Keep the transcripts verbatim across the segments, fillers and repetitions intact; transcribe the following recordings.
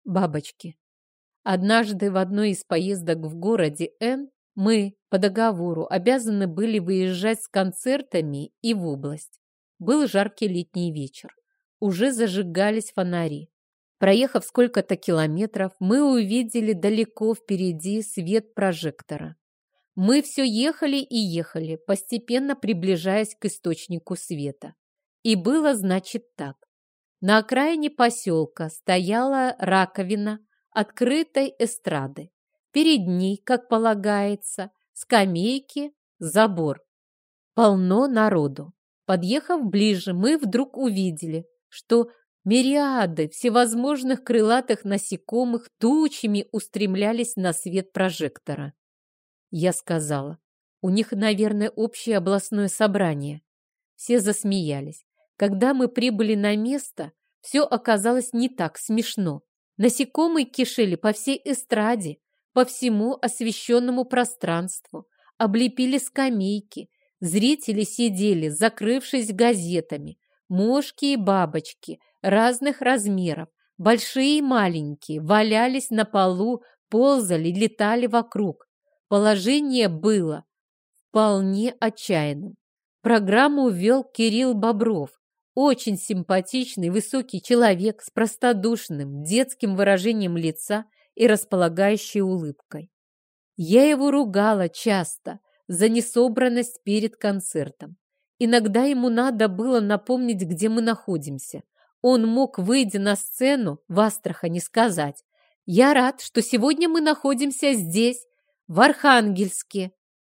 Бабочки. Однажды в одной из поездок в городе Н мы по договору обязаны были выезжать с концертами и в область. Был жаркий летний вечер. Уже зажигались фонари. Проехав сколько-то километров, мы увидели далеко впереди свет прожектора. Мы все ехали и ехали, постепенно приближаясь к источнику света. И было, значит, так. На окраине поселка стояла раковина открытой эстрады. Перед ней, как полагается, скамейки, забор. Полно народу. Подъехав ближе, мы вдруг увидели, что мириады всевозможных крылатых насекомых тучами устремлялись на свет прожектора. Я сказала, у них, наверное, общее областное собрание. Все засмеялись. Когда мы прибыли на место, все оказалось не так смешно. Насекомые кишели по всей эстраде, по всему освещенному пространству, облепили скамейки. Зрители сидели, закрывшись газетами. Мошки и бабочки разных размеров, большие и маленькие, валялись на полу, ползали, летали вокруг. Положение было вполне отчаянным. Программу вел Кирилл Бобров, очень симпатичный высокий человек с простодушным детским выражением лица и располагающей улыбкой. Я его ругала часто за несобранность перед концертом. Иногда ему надо было напомнить, где мы находимся. Он мог, выйдя на сцену в Астрахани, сказать: «Я рад, что сегодня мы находимся здесь, в Архангельске».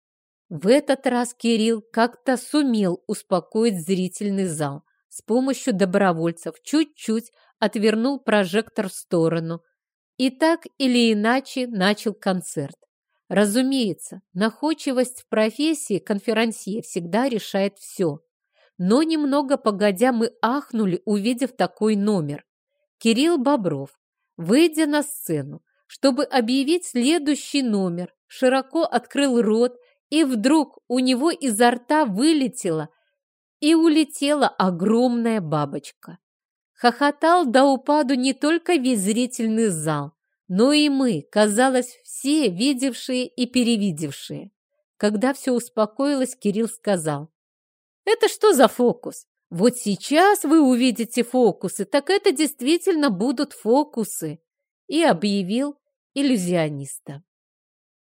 В этот раз Кирилл как-то сумел успокоить зрительный зал. С помощью добровольцев чуть-чуть отвернул прожектор в сторону и так или иначе начал концерт. Разумеется, находчивость в профессии конферансье всегда решает все. Но немного погодя мы ахнули, увидев такой номер. Кирилл Бобров, выйдя на сцену, чтобы объявить следующий номер, широко открыл рот, и вдруг у него изо рта вылетела и улетела огромная бабочка. Хохотал до упаду не только весь зрительный зал, но и мы, казалось, все видевшие и перевидевшие. Когда все успокоилось, Кирилл сказал: «Это что за фокус? Вот сейчас вы увидите фокусы, так это действительно будут фокусы», и объявил иллюзиониста.